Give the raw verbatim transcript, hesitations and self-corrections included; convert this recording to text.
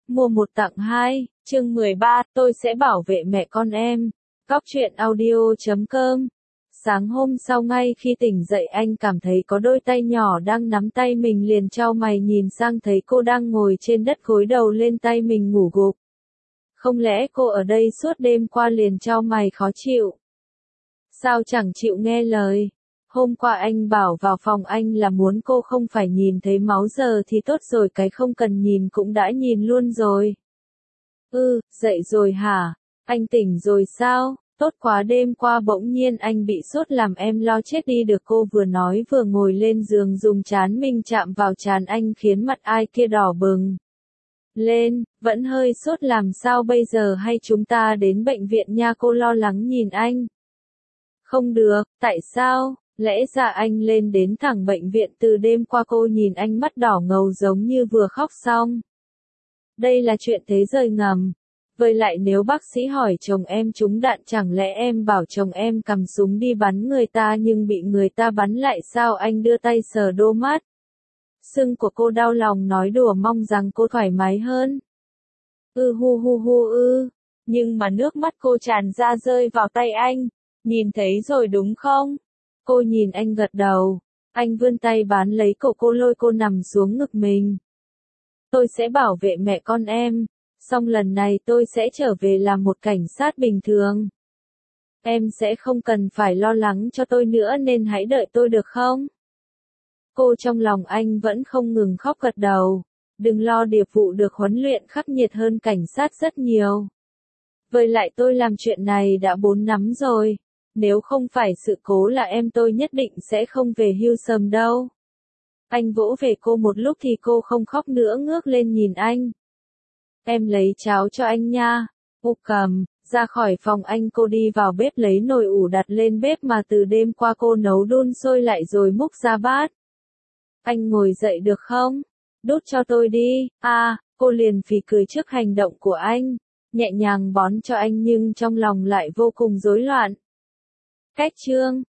Mua một tặng hai, chương mười ba, tôi sẽ bảo vệ mẹ con em. Góc truyện audio chấm com. Sáng hôm sau ngay khi tỉnh dậy anh cảm thấy có đôi tay nhỏ đang nắm tay mình, liền chau mày nhìn sang thấy cô đang ngồi trên đất gối đầu lên tay mình ngủ gục. Không lẽ cô ở đây suốt đêm qua? Liền chau mày khó chịu. Sao chẳng chịu nghe lời? Hôm qua anh bảo vào phòng anh là muốn cô không phải nhìn thấy máu, giờ thì tốt rồi, cái không cần nhìn cũng đã nhìn luôn rồi. Ừ, dậy rồi hả? Anh tỉnh rồi sao? Tốt quá, đêm qua bỗng nhiên anh bị sốt làm em lo chết đi được. Cô vừa nói vừa ngồi lên giường dùng trán mình chạm vào trán anh khiến mặt ai kia đỏ bừng lên. Vẫn hơi sốt, làm sao bây giờ, hay chúng ta đến bệnh viện nha? Cô lo lắng nhìn anh. Không được, tại sao? Lẽ ra anh lên đến thẳng bệnh viện từ đêm qua. Cô nhìn anh mắt đỏ ngầu giống như vừa khóc xong. Đây là chuyện thế rời ngầm. Với lại nếu bác sĩ hỏi chồng em trúng đạn, chẳng lẽ em bảo chồng em cầm súng đi bắn người ta nhưng bị người ta bắn lại sao? Anh đưa tay sờ đôi mắt sưng của cô, đau lòng nói đùa mong rằng cô thoải mái hơn. Ừ hu hu hu ư, nhưng mà nước mắt cô tràn ra rơi vào tay anh. Nhìn thấy rồi đúng không? Cô nhìn anh gật đầu. Anh vươn tay bám lấy cổ cô, lôi cô nằm xuống ngực mình. Tôi sẽ bảo vệ mẹ con em. Xong lần này tôi sẽ trở về làm một cảnh sát bình thường. Em sẽ không cần phải lo lắng cho tôi nữa nên hãy đợi tôi được không? Cô trong lòng anh vẫn không ngừng khóc, gật đầu. Đừng lo, điệp vụ được huấn luyện khắc nghiệt hơn cảnh sát rất nhiều. Với lại tôi làm chuyện này đã bốn năm rồi. Nếu không phải sự cố là em, tôi nhất định sẽ không về hưu sớm đâu. Anh vỗ về cô một lúc thì cô không khóc nữa, ngước lên nhìn anh. Em lấy cháo cho anh nha. Cô cầm. Ra khỏi phòng anh, cô đi vào bếp lấy nồi ủ đặt lên bếp mà từ đêm qua cô nấu đun sôi lại rồi múc ra bát. Anh ngồi dậy được không? Đút cho tôi đi. À, cô liền phì cười trước hành động của anh. Nhẹ nhàng bón cho anh nhưng trong lòng lại vô cùng rối loạn. Cách chương